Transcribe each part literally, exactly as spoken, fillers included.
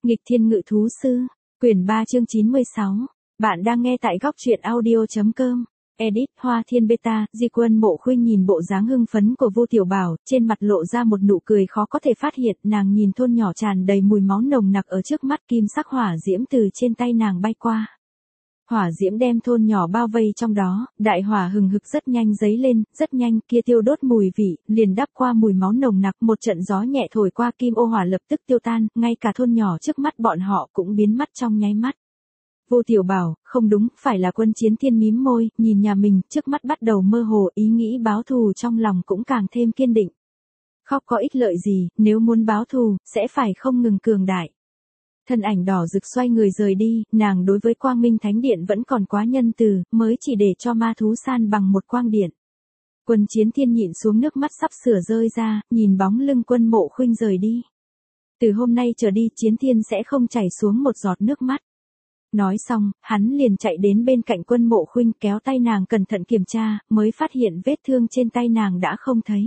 Nghịch thiên ngự thú sư, quyển ba chương chín mươi sáu. Bạn đang nghe tại góc truyện audio chấm com. Edit Hoa Thiên Beta. Di Quân Mộ Khuynh nhìn bộ dáng hưng phấn của Vu Tiểu Bảo, trên mặt lộ ra một nụ cười khó có thể phát hiện. Nàng nhìn thôn nhỏ tràn đầy mùi máu nồng nặc ở trước mắt, kim sắc hỏa diễm từ trên tay nàng bay qua. Hỏa diễm đem thôn nhỏ bao vây trong đó, đại hỏa hừng hực rất nhanh dấy lên, rất nhanh kia tiêu đốt mùi vị, liền đắp qua mùi máu nồng nặc, một trận gió nhẹ thổi qua, kim ô hỏa lập tức tiêu tan, ngay cả thôn nhỏ trước mắt bọn họ cũng biến mất trong nháy mắt. Vu Tiểu Bảo, không đúng, phải là Quân Chiến Thiên mím môi, nhìn nhà mình, trước mắt bắt đầu mơ hồ, ý nghĩ báo thù trong lòng cũng càng thêm kiên định. Khóc có ích lợi gì, nếu muốn báo thù, sẽ phải không ngừng cường đại. Thân ảnh đỏ rực xoay người rời đi, nàng đối với Quang Minh Thánh Điện vẫn còn quá nhân từ, mới chỉ để cho ma thú san bằng một quang điện. Quân Chiến Thiên nhịn xuống nước mắt sắp sửa rơi ra, nhìn bóng lưng Quân Mộ Khuynh rời đi. Từ hôm nay trở đi, Chiến Thiên sẽ không chảy xuống một giọt nước mắt. Nói xong, hắn liền chạy đến bên cạnh Quân Mộ Khuynh, kéo tay nàng cẩn thận kiểm tra, mới phát hiện vết thương trên tay nàng đã không thấy.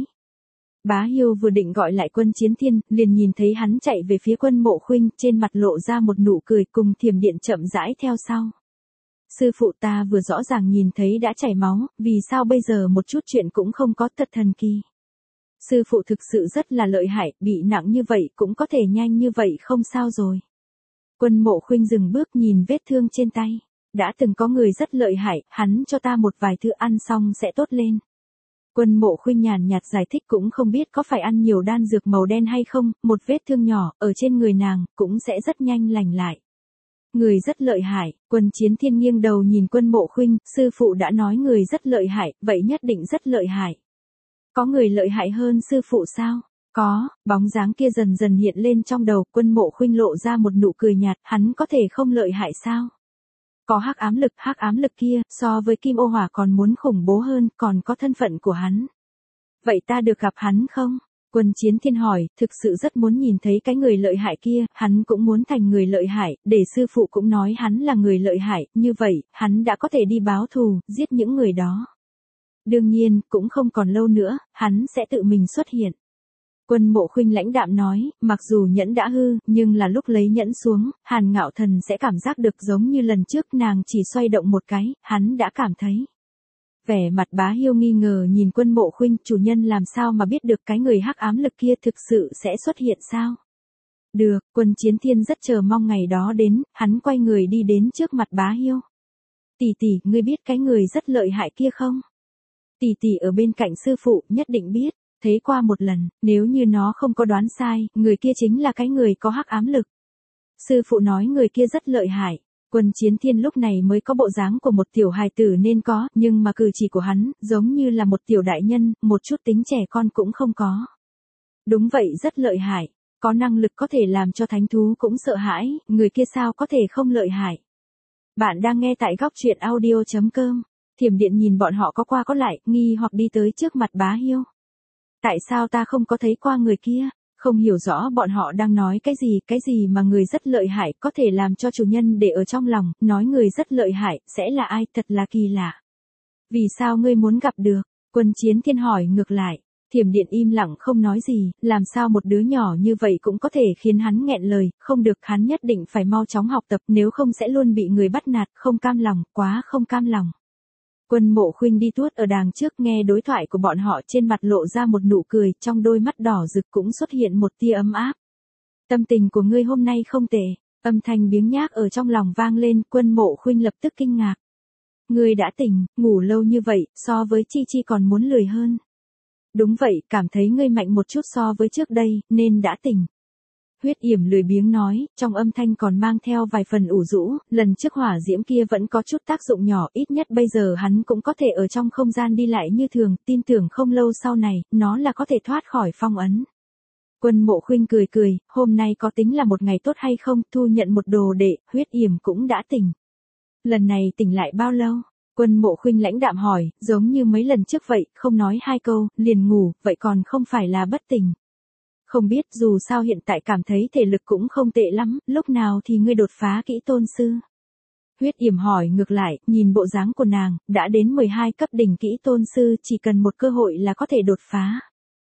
Bá Hiêu vừa định gọi lại Quân Chiến Thiên, liền nhìn thấy hắn chạy về phía Quân Mộ Khuynh, trên mặt lộ ra một nụ cười, cùng Thiểm Điện chậm rãi theo sau. Sư phụ, ta vừa rõ ràng nhìn thấy đã chảy máu, vì sao bây giờ một chút chuyện cũng không có, thật thần kỳ. Sư phụ thực sự rất là lợi hại, bị nặng như vậy cũng có thể nhanh như vậy, không sao rồi. Quân Mộ Khuynh dừng bước nhìn vết thương trên tay. Đã từng có người rất lợi hại, hắn cho ta một vài thứ ăn xong sẽ tốt lên. Quân Mộ Khuynh nhàn nhạt giải thích, cũng không biết có phải ăn nhiều đan dược màu đen hay không, một vết thương nhỏ, ở trên người nàng, cũng sẽ rất nhanh lành lại. Người rất lợi hại. Quân Chiến Thiên nghiêng đầu nhìn Quân Mộ Khuynh, sư phụ đã nói người rất lợi hại, vậy nhất định rất lợi hại. Có người lợi hại hơn sư phụ sao? Có. Bóng dáng kia dần dần hiện lên trong đầu, Quân Mộ Khuynh lộ ra một nụ cười nhạt, hắn có thể không lợi hại sao? Có hắc ám lực, hắc ám lực kia, so với kim ô hỏa còn muốn khủng bố hơn, còn có thân phận của hắn. Vậy ta được gặp hắn không? Quân Chiến Thiên hỏi, thực sự rất muốn nhìn thấy cái người lợi hại kia, hắn cũng muốn thành người lợi hại, để sư phụ cũng nói hắn là người lợi hại, như vậy, hắn đã có thể đi báo thù, giết những người đó. Đương nhiên, cũng không còn lâu nữa, hắn sẽ tự mình xuất hiện. Quân Mộ Khuynh lãnh đạm nói, mặc dù nhẫn đã hư, nhưng là lúc lấy nhẫn xuống, Hàn Ngạo Thần sẽ cảm giác được giống như lần trước, nàng chỉ xoay động một cái, hắn đã cảm thấy. Vẻ mặt Bá Hiêu nghi ngờ nhìn Quân Mộ Khuynh, chủ nhân làm sao mà biết được cái người hắc ám lực kia thực sự sẽ xuất hiện sao? Được, Quân Chiến Thiên rất chờ mong ngày đó đến, hắn quay người đi đến trước mặt Bá Hiêu. Tỷ tỷ, ngươi biết cái người rất lợi hại kia không? Tỷ tỷ ở bên cạnh sư phụ, nhất định biết. Thấy qua một lần, nếu như nó không có đoán sai, người kia chính là cái người có hắc ám lực. Sư phụ nói người kia rất lợi hại. Quân Chiến Thiên lúc này mới có bộ dáng của một tiểu hài tử nên có, nhưng mà cử chỉ của hắn, giống như là một tiểu đại nhân, một chút tính trẻ con cũng không có. Đúng vậy, rất lợi hại. Có năng lực có thể làm cho thánh thú cũng sợ hãi, người kia sao có thể không lợi hại. Bạn đang nghe tại góc truyện audio chấm com. Thiểm Điện nhìn bọn họ có qua có lại, nghi hoặc đi tới trước mặt Bá Hiêu. Tại sao ta không có thấy qua người kia? Không hiểu rõ bọn họ đang nói cái gì, cái gì mà người rất lợi hại có thể làm cho chủ nhân để ở trong lòng, nói người rất lợi hại, sẽ là ai, thật là kỳ lạ. Vì sao ngươi muốn gặp được? Quân Chiến Thiên hỏi ngược lại. Thiểm Điện im lặng không nói gì, làm sao một đứa nhỏ như vậy cũng có thể khiến hắn nghẹn lời, không được, hắn nhất định phải mau chóng học tập, nếu không sẽ luôn bị người bắt nạt, không cam lòng, quá không cam lòng. Quân Mộ Khuynh đi tuốt ở đàng trước, nghe đối thoại của bọn họ, trên mặt lộ ra một nụ cười, trong đôi mắt đỏ rực cũng xuất hiện một tia ấm áp. Tâm tình của ngươi hôm nay không tệ. Âm thanh biếng nhác ở trong lòng vang lên, Quân Mộ Khuynh lập tức kinh ngạc. Ngươi đã tỉnh, ngủ lâu như vậy, so với Chi Chi còn muốn lười hơn. Đúng vậy, cảm thấy ngươi mạnh một chút so với trước đây, nên đã tỉnh. Huyết Yểm lười biếng nói, trong âm thanh còn mang theo vài phần ủ rũ, lần trước hỏa diễm kia vẫn có chút tác dụng nhỏ, ít nhất bây giờ hắn cũng có thể ở trong không gian đi lại như thường, tin tưởng không lâu sau này, nó là có thể thoát khỏi phong ấn. Quân Mộ Khuynh cười cười, hôm nay có tính là một ngày tốt hay không, thu nhận một đồ đệ, Huyết Yểm cũng đã tỉnh. Lần này tỉnh lại bao lâu? Quân Mộ Khuynh lãnh đạm hỏi, giống như mấy lần trước vậy, không nói hai câu, liền ngủ, vậy còn không phải là bất tỉnh. Không biết, dù sao hiện tại cảm thấy thể lực cũng không tệ lắm, lúc nào thì ngươi đột phá kỹ tôn sư? Huyết Yểm hỏi ngược lại, nhìn bộ dáng của nàng, đã đến mười hai cấp đỉnh kỹ tôn sư, chỉ cần một cơ hội là có thể đột phá.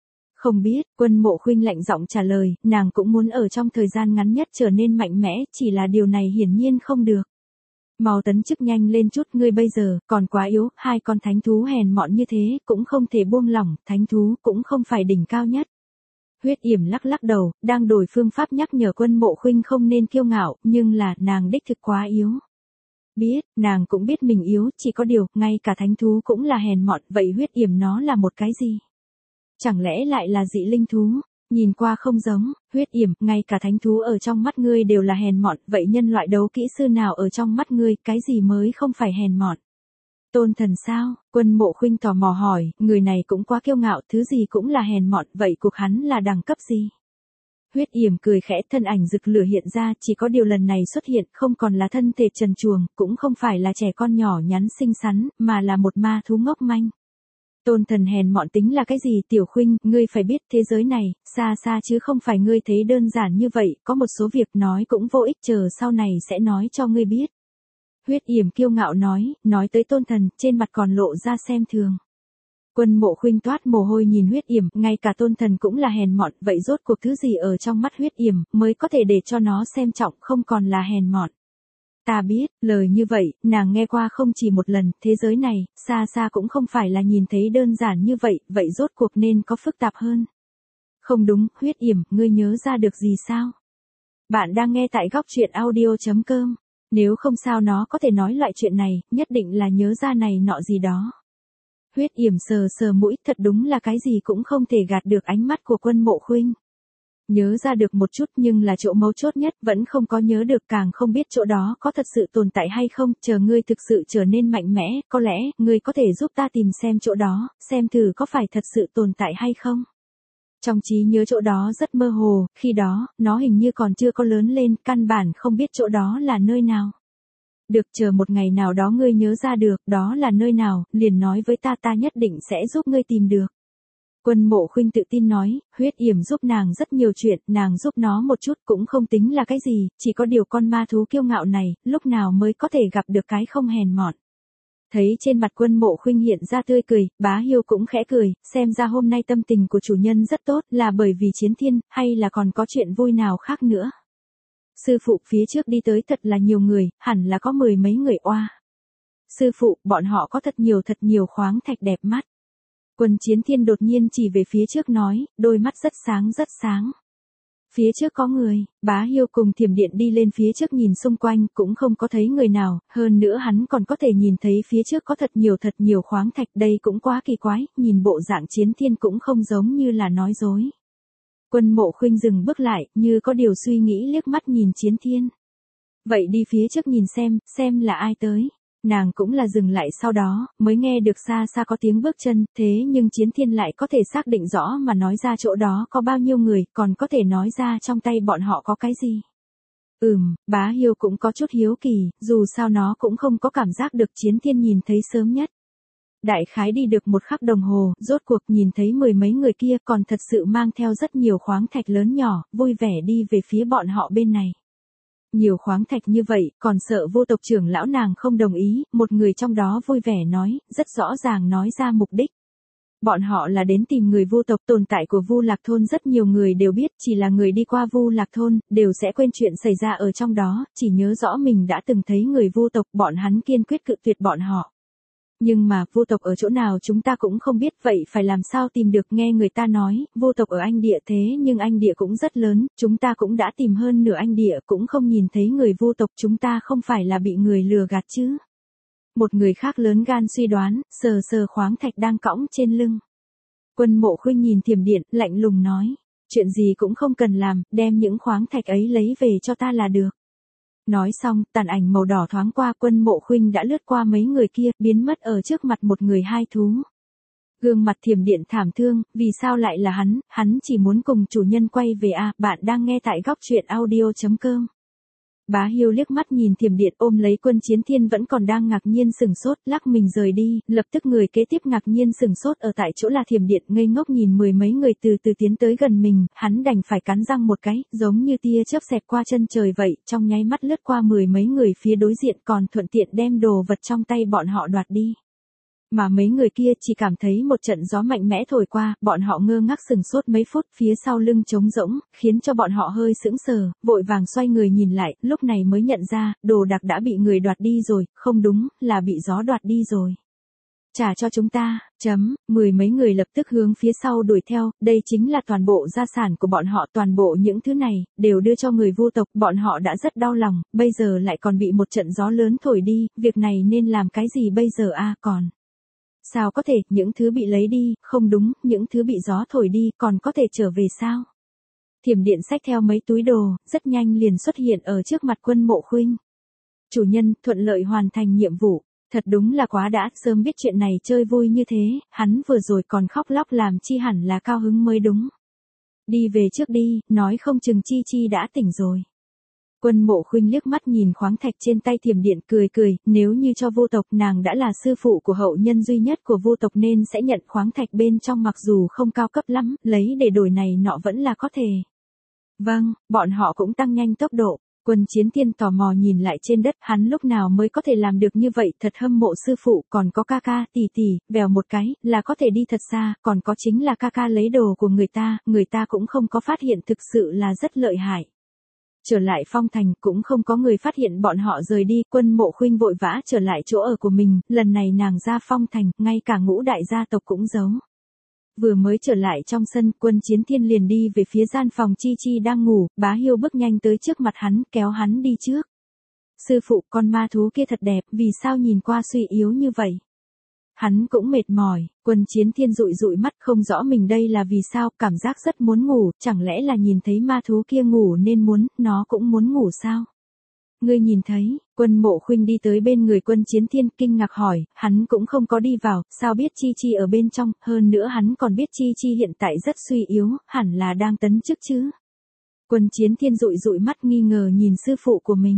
Không biết, Quân Mộ Khuynh lạnh giọng trả lời, nàng cũng muốn ở trong thời gian ngắn nhất trở nên mạnh mẽ, chỉ là điều này hiển nhiên không được. Mau tấn chức nhanh lên chút, ngươi bây giờ còn quá yếu, hai con thánh thú hèn mọn như thế, cũng không thể buông lỏng, thánh thú cũng không phải đỉnh cao nhất. Huyết Yểm lắc lắc đầu, đang đổi phương pháp nhắc nhở Quân Mộ Khuynh không nên kiêu ngạo, nhưng là, nàng đích thực quá yếu. Biết, nàng cũng biết mình yếu, chỉ có điều, ngay cả thánh thú cũng là hèn mọn, vậy Huyết Yểm nó là một cái gì? Chẳng lẽ lại là dị linh thú? Nhìn qua không giống, Huyết Yểm, ngay cả thánh thú ở trong mắt ngươi đều là hèn mọn, vậy nhân loại đấu kỹ sư nào ở trong mắt ngươi, cái gì mới không phải hèn mọn? Tôn thần sao? Quân Mộ Khuynh tò mò hỏi, người này cũng quá kiêu ngạo, thứ gì cũng là hèn mọn, vậy cuộc hắn là đẳng cấp gì? Huyết Yểm cười khẽ, thân ảnh rực lửa hiện ra, chỉ có điều lần này xuất hiện không còn là thân thể trần truồng, cũng không phải là trẻ con nhỏ nhắn xinh xắn, mà là một ma thú ngốc manh. Tôn thần hèn mọn tính là cái gì? Tiểu Khuynh, ngươi phải biết thế giới này, xa xa chứ không phải ngươi thấy đơn giản như vậy, có một số việc nói cũng vô ích, chờ sau này sẽ nói cho ngươi biết. Huyết Yểm kiêu ngạo nói, nói tới Tôn thần, trên mặt còn lộ ra xem thường. Quân Mộ Khuynh toát mồ hôi nhìn Huyết Yểm, ngay cả Tôn thần cũng là hèn mọn, vậy rốt cuộc thứ gì ở trong mắt Huyết Yểm, mới có thể để cho nó xem trọng không còn là hèn mọn. Ta biết, lời như vậy, nàng nghe qua không chỉ một lần, thế giới này, xa xa cũng không phải là nhìn thấy đơn giản như vậy, vậy rốt cuộc nên có phức tạp hơn. Không đúng, Huyết Yểm, ngươi nhớ ra được gì sao? Bạn đang nghe tại góc truyện audio chấm com. Nếu không sao nó có thể nói loại chuyện này, nhất định là nhớ ra này nọ gì đó. Huyết Yểm sờ sờ mũi, thật đúng là cái gì cũng không thể gạt được ánh mắt của Quân Mộ Khuynh. Nhớ ra được một chút nhưng là chỗ mấu chốt nhất vẫn không có nhớ được, càng không biết chỗ đó có thật sự tồn tại hay không, chờ ngươi thực sự trở nên mạnh mẽ, có lẽ, ngươi có thể giúp ta tìm xem chỗ đó, xem thử có phải thật sự tồn tại hay không. Trong trí nhớ chỗ đó rất mơ hồ, khi đó, nó hình như còn chưa có lớn lên, căn bản không biết chỗ đó là nơi nào. Được, chờ một ngày nào đó ngươi nhớ ra được, đó là nơi nào, liền nói với ta, ta nhất định sẽ giúp ngươi tìm được. Quân Mộ Khuynh tự tin nói, Huyết Yểm giúp nàng rất nhiều chuyện, nàng giúp nó một chút cũng không tính là cái gì, chỉ có điều con ma thú kiêu ngạo này, lúc nào mới có thể gặp được cái không hèn mọn. Thấy trên mặt Quân Mộ Khuynh hiện ra tươi cười, Bá Hiêu cũng khẽ cười, xem ra hôm nay tâm tình của chủ nhân rất tốt, là bởi vì chiến thiên, hay là còn có chuyện vui nào khác nữa. Sư phụ phía trước đi tới thật là nhiều người, hẳn là có mười mấy người oa. Sư phụ, bọn họ có thật nhiều thật nhiều khoáng thạch đẹp mắt. Quân Chiến Thiên đột nhiên chỉ về phía trước nói, đôi mắt rất sáng rất sáng. Phía trước có người, Bá Hiêu cùng Thiểm Điện đi lên phía trước nhìn xung quanh, cũng không có thấy người nào, hơn nữa hắn còn có thể nhìn thấy phía trước có thật nhiều thật nhiều khoáng thạch, đây cũng quá kỳ quái, nhìn bộ dạng Chiến Thiên cũng không giống như là nói dối. Quân Mộ Khuynh dừng bước lại, như có điều suy nghĩ liếc mắt nhìn Chiến Thiên. Vậy đi phía trước nhìn xem, xem là ai tới. Nàng cũng là dừng lại sau đó, mới nghe được xa xa có tiếng bước chân, thế nhưng Chiến Thiên lại có thể xác định rõ mà nói ra chỗ đó có bao nhiêu người, còn có thể nói ra trong tay bọn họ có cái gì. Ừm, Bá Hiêu cũng có chút hiếu kỳ, dù sao nó cũng không có cảm giác được Chiến Thiên nhìn thấy sớm nhất. Đại khái đi được một khắc đồng hồ, rốt cuộc nhìn thấy mười mấy người kia còn thật sự mang theo rất nhiều khoáng thạch lớn nhỏ, vui vẻ đi về phía bọn họ bên này. Nhiều khoáng thạch như vậy, còn sợ vô tộc trưởng lão nàng không đồng ý, một người trong đó vui vẻ nói, rất rõ ràng nói ra mục đích. Bọn họ là đến tìm người vô tộc, tồn tại của Vu Lạc Thôn rất nhiều người đều biết, chỉ là người đi qua Vu Lạc Thôn, đều sẽ quên chuyện xảy ra ở trong đó, chỉ nhớ rõ mình đã từng thấy người vô tộc, bọn hắn kiên quyết cự tuyệt bọn họ. Nhưng mà, vô tộc ở chỗ nào chúng ta cũng không biết, vậy phải làm sao tìm được, nghe người ta nói, vô tộc ở Anh Địa thế nhưng Anh Địa cũng rất lớn, chúng ta cũng đã tìm hơn nửa Anh Địa cũng không nhìn thấy người vô tộc, chúng ta không phải là bị người lừa gạt chứ. Một người khác lớn gan suy đoán, sờ sờ khoáng thạch đang cõng trên lưng. Quân Mộ Khuynh nhìn Thiểm Điện, lạnh lùng nói, chuyện gì cũng không cần làm, đem những khoáng thạch ấy lấy về cho ta là được. Nói xong, tàn ảnh màu đỏ thoáng qua, Quân Mộ Khuynh đã lướt qua mấy người kia, biến mất ở trước mặt một người hai thú. Gương mặt Thiểm Điện thảm thương, vì sao lại là hắn, hắn chỉ muốn cùng chủ nhân quay về à, bạn đang nghe tại góc truyện audio chấm com. Bá Hiêu liếc mắt nhìn Thiểm Điện ôm lấy Quân Chiến Thiên vẫn còn đang ngạc nhiên sửng sốt, lắc mình rời đi, lập tức người kế tiếp ngạc nhiên sửng sốt ở tại chỗ là Thiểm Điện, ngây ngốc nhìn mười mấy người từ từ tiến tới gần mình, hắn đành phải cắn răng một cái, giống như tia chớp xẹt qua chân trời vậy, trong nháy mắt lướt qua mười mấy người phía đối diện còn thuận tiện đem đồ vật trong tay bọn họ đoạt đi. Mà mấy người kia chỉ cảm thấy một trận gió mạnh mẽ thổi qua, bọn họ ngơ ngác sừng sốt mấy phút, phía sau lưng trống rỗng, khiến cho bọn họ hơi sững sờ, vội vàng xoay người nhìn lại, lúc này mới nhận ra, đồ đạc đã bị người đoạt đi rồi, không đúng, là bị gió đoạt đi rồi. Trả cho chúng ta, chấm, mười mấy người lập tức hướng phía sau đuổi theo, đây chính là toàn bộ gia sản của bọn họ, toàn bộ những thứ này, đều đưa cho người Vu tộc, bọn họ đã rất đau lòng, bây giờ lại còn bị một trận gió lớn thổi đi, việc này nên làm cái gì bây giờ a còn. Sao có thể, những thứ bị lấy đi, không đúng, những thứ bị gió thổi đi, còn có thể trở về sao? Thiểm điện xách theo mấy túi đồ, rất nhanh liền xuất hiện ở trước mặt Quân Mộ Khuynh. Chủ nhân, thuận lợi hoàn thành nhiệm vụ. Thật đúng là quá đã, sớm biết chuyện này chơi vui như thế, hắn vừa rồi còn khóc lóc làm chi hẳn là cao hứng mới đúng. Đi về trước đi, nói không chừng Chi Chi đã tỉnh rồi. Quân Mộ Khuynh liếc mắt nhìn khoáng thạch trên tay Thiểm điện cười cười, nếu như cho Vu tộc nàng đã là sư phụ của hậu nhân duy nhất của Vu tộc nên sẽ nhận khoáng thạch bên trong mặc dù không cao cấp lắm, lấy để đổi này nọ vẫn là có thể. Vâng, bọn họ cũng tăng nhanh tốc độ. Quân Chiến Thiên tò mò nhìn lại trên đất, hắn lúc nào mới có thể làm được như vậy, thật hâm mộ sư phụ, còn có ca ca, tỷ tỷ, vèo một cái, là có thể đi thật xa, còn có chính là ca ca lấy đồ của người ta, người ta cũng không có phát hiện, thực sự là rất lợi hại. Trở lại Phong Thành, cũng không có người phát hiện bọn họ rời đi, Quân Mộ Khuynh vội vã trở lại chỗ ở của mình, lần này nàng ra Phong Thành, ngay cả Ngũ đại gia tộc cũng giấu. Vừa mới trở lại trong sân, Quân Chiến Thiên liền đi về phía gian phòng Chi Chi đang ngủ, Bá Hiêu bước nhanh tới trước mặt hắn, kéo hắn đi trước. Sư phụ, con ma thú kia thật đẹp, vì sao nhìn qua suy yếu như vậy? Hắn cũng mệt mỏi, Quân Chiến Thiên dụi dụi mắt, không rõ mình đây là vì sao, cảm giác rất muốn ngủ, chẳng lẽ là nhìn thấy ma thú kia ngủ nên muốn, nó cũng muốn ngủ sao? Ngươi nhìn thấy, Quân Mộ Khuynh đi tới bên người Quân Chiến Thiên, kinh ngạc hỏi, hắn cũng không có đi vào, sao biết Chi Chi ở bên trong, hơn nữa hắn còn biết Chi Chi hiện tại rất suy yếu, hẳn là đang tấn chức chứ. Quân Chiến Thiên dụi dụi mắt nghi ngờ nhìn sư phụ của mình.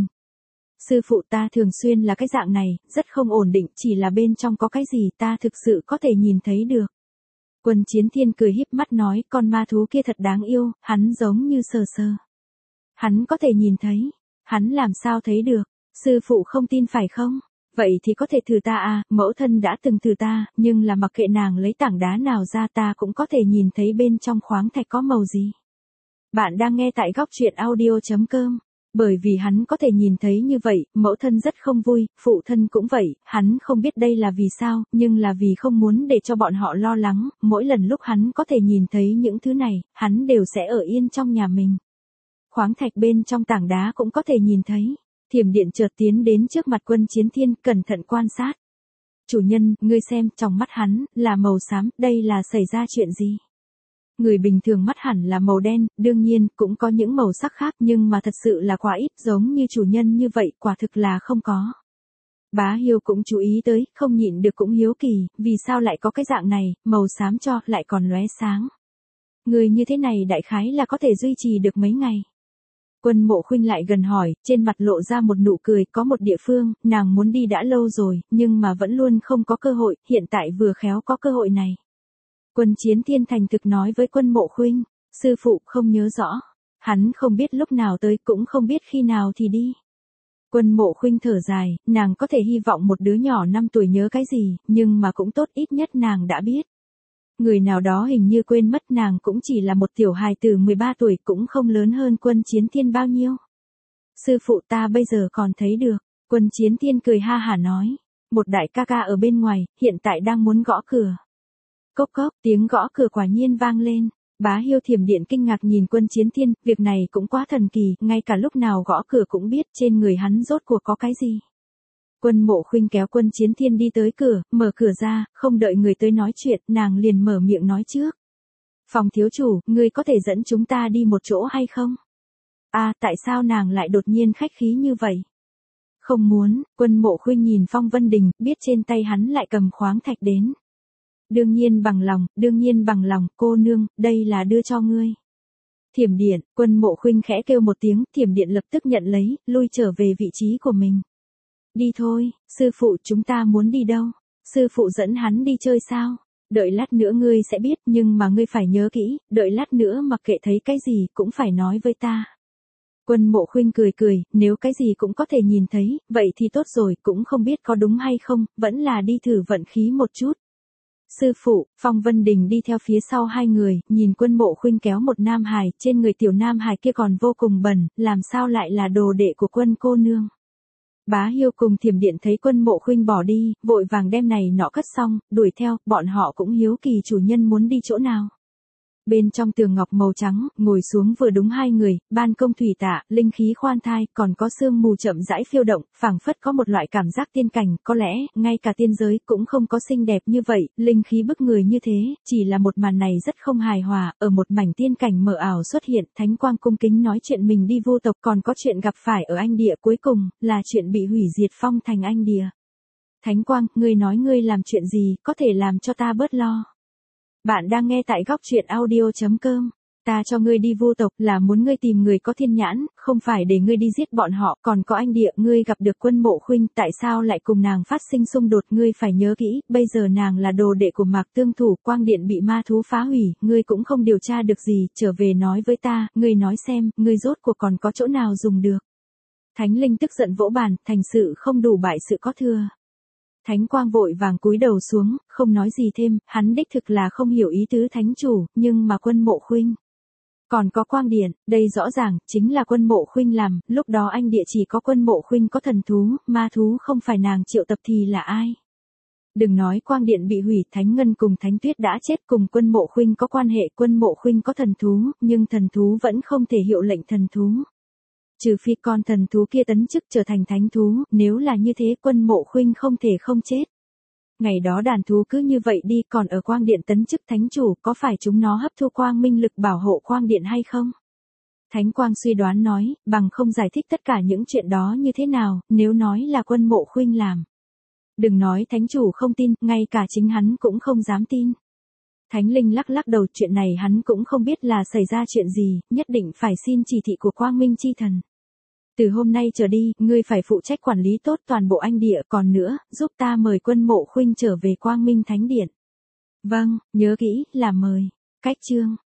Sư phụ, ta thường xuyên là cái dạng này, rất không ổn định, chỉ là bên trong có cái gì ta thực sự có thể nhìn thấy được. Quân Chiến Thiên cười híp mắt nói, con ma thú kia thật đáng yêu, hắn giống như sờ sờ. Hắn có thể nhìn thấy. Hắn làm sao thấy được, sư phụ không tin phải không? Vậy thì có thể thử ta à, mẫu thân đã từng thử ta, nhưng là mặc kệ nàng lấy tảng đá nào ra ta cũng có thể nhìn thấy bên trong khoáng thạch có màu gì. Bạn đang nghe tại góc truyện audio chấm com. Bởi vì hắn có thể nhìn thấy như vậy, mẫu thân rất không vui, phụ thân cũng vậy, hắn không biết đây là vì sao, nhưng là vì không muốn để cho bọn họ lo lắng, mỗi lần lúc hắn có thể nhìn thấy những thứ này, hắn đều sẽ ở yên trong nhà mình. Khoáng thạch bên trong tảng đá cũng có thể nhìn thấy. Thiểm điện chợt tiến đến trước mặt Quân Chiến Thiên, cẩn thận quan sát. Chủ nhân, ngươi xem, trong mắt hắn, là màu xám, đây là xảy ra chuyện gì? Người bình thường mắt hẳn là màu đen, đương nhiên, cũng có những màu sắc khác nhưng mà thật sự là quá ít, giống như chủ nhân như vậy, quả thực là không có. Bá Hiêu cũng chú ý tới, không nhịn được cũng hiếu kỳ, vì sao lại có cái dạng này, màu xám cho, lại còn lóe sáng. Người như thế này đại khái là có thể duy trì được mấy ngày. Quân Mộ Khuynh lại gần hỏi, trên mặt lộ ra một nụ cười, có một địa phương, nàng muốn đi đã lâu rồi, nhưng mà vẫn luôn không có cơ hội, hiện tại vừa khéo có cơ hội này. Quân Chiến Thiên thành thực nói với Quân Mộ Khuynh, sư phụ không nhớ rõ, hắn không biết lúc nào tới cũng không biết khi nào thì đi. Quân Mộ Khuynh thở dài, nàng có thể hy vọng một đứa nhỏ năm tuổi nhớ cái gì, nhưng mà cũng tốt ít nhất nàng đã biết. Người nào đó hình như quên mất nàng cũng chỉ là một tiểu hài tử mười ba tuổi cũng không lớn hơn Quân Chiến Thiên bao nhiêu. Sư phụ ta bây giờ còn thấy được, Quân Chiến Thiên cười ha hả nói, một đại ca ca ở bên ngoài, hiện tại đang muốn gõ cửa. Cốc cốc, tiếng gõ cửa quả nhiên vang lên. Bá Hiêu Thiểm điện kinh ngạc nhìn Quân Chiến Thiên, việc này cũng quá thần kỳ, ngay cả lúc nào gõ cửa cũng biết trên người hắn rốt cuộc có cái gì. Quân Mộ Khuynh kéo Quân Chiến Thiên đi tới cửa, mở cửa ra, không đợi người tới nói chuyện, nàng liền mở miệng nói trước. Phòng thiếu chủ, ngươi có thể dẫn chúng ta đi một chỗ hay không? À, tại sao nàng lại đột nhiên khách khí như vậy? Không muốn, Quân Mộ Khuynh nhìn Phong Vân Đình, biết trên tay hắn lại cầm khoáng thạch đến. Đương nhiên bằng lòng, đương nhiên bằng lòng, cô nương, đây là đưa cho ngươi. Thiểm điện, Quân Mộ Khuynh khẽ kêu một tiếng, Thiểm điện lập tức nhận lấy, lui trở về vị trí của mình. Đi thôi, sư phụ, chúng ta muốn đi đâu? Sư phụ dẫn hắn đi chơi sao? Đợi lát nữa ngươi sẽ biết, nhưng mà ngươi phải nhớ kỹ, đợi lát nữa mặc kệ thấy cái gì cũng phải nói với ta. Quân Mộ Khuynh cười cười, nếu cái gì cũng có thể nhìn thấy, vậy thì tốt rồi, cũng không biết có đúng hay không, vẫn là đi thử vận khí một chút. Sư phụ, Phong Vân Đình đi theo phía sau hai người, nhìn Quân Mộ Khuynh kéo một nam hài, trên người tiểu nam hài kia còn vô cùng bẩn, làm sao lại là đồ đệ của Quân cô nương. Bá Hiêu cùng Thiểm Điện thấy Quân Mộ Khuynh bỏ đi, vội vàng đem này nọ cất xong, đuổi theo, bọn họ cũng hiếu kỳ chủ nhân muốn đi chỗ nào. Bên trong tường ngọc màu trắng, ngồi xuống vừa đúng hai người, ban công thủy tạ, linh khí khoan thai, còn có sương mù chậm rãi phiêu động, phảng phất có một loại cảm giác tiên cảnh, có lẽ, ngay cả tiên giới cũng không có xinh đẹp như vậy, linh khí bức người như thế, chỉ là một màn này rất không hài hòa, ở một mảnh tiên cảnh mờ ảo xuất hiện, Thánh Quang cung kính nói chuyện mình đi vô tộc, còn có chuyện gặp phải ở Anh Địa cuối cùng, là chuyện bị hủy diệt phong thành Anh Địa. Thánh Quang, ngươi nói ngươi làm chuyện gì, có thể làm cho ta bớt lo. Bạn đang nghe tại góc truyện audio chấm com. Ta cho ngươi đi vô tộc là muốn ngươi tìm người có thiên nhãn, không phải để ngươi đi giết bọn họ, còn có Anh Địa, ngươi gặp được Quân Mộ Khuynh, tại sao lại cùng nàng phát sinh xung đột, ngươi phải nhớ kỹ, bây giờ nàng là đồ đệ của Mạc Tương Thủ, quang điện bị ma thú phá hủy, ngươi cũng không điều tra được gì, trở về nói với ta, ngươi nói xem, ngươi rốt cuộc còn có chỗ nào dùng được. Thánh Linh tức giận vỗ bàn, thành sự không đủ bại sự có thừa. Thánh Quang vội vàng cúi đầu xuống, không nói gì thêm, hắn đích thực là không hiểu ý tứ thánh chủ, nhưng mà Quân Mộ Khuynh. Còn có quang điện, đây rõ ràng, chính là Quân Mộ Khuynh làm, lúc đó Anh Địa chỉ có Quân Mộ Khuynh có thần thú, ma thú không phải nàng triệu tập thì là ai. Đừng nói quang điện bị hủy, Thánh Ngân cùng Thánh Tuyết đã chết, cùng Quân Mộ Khuynh có quan hệ, Quân Mộ Khuynh có thần thú, nhưng thần thú vẫn không thể hiệu lệnh thần thú. Trừ phi con thần thú kia tấn chức trở thành thánh thú, nếu là như thế Quân Mộ Khuynh không thể không chết. Ngày đó đàn thú cứ như vậy đi, còn ở quang điện tấn chức thánh chủ, có phải chúng nó hấp thu quang minh lực bảo hộ quang điện hay không? Thánh Quang suy đoán nói, bằng không giải thích tất cả những chuyện đó như thế nào, nếu nói là Quân Mộ Khuynh làm. Đừng nói thánh chủ không tin, ngay cả chính hắn cũng không dám tin. Thánh Linh lắc lắc đầu, chuyện này hắn cũng không biết là xảy ra chuyện gì, nhất định phải xin chỉ thị của Quang Minh chi thần. Từ hôm nay trở đi, ngươi phải phụ trách quản lý tốt toàn bộ Anh Địa, còn nữa, giúp ta mời Quân Mộ Khuynh trở về Quang Minh Thánh Điện. Vâng, nhớ kỹ, là mời. Cách chương.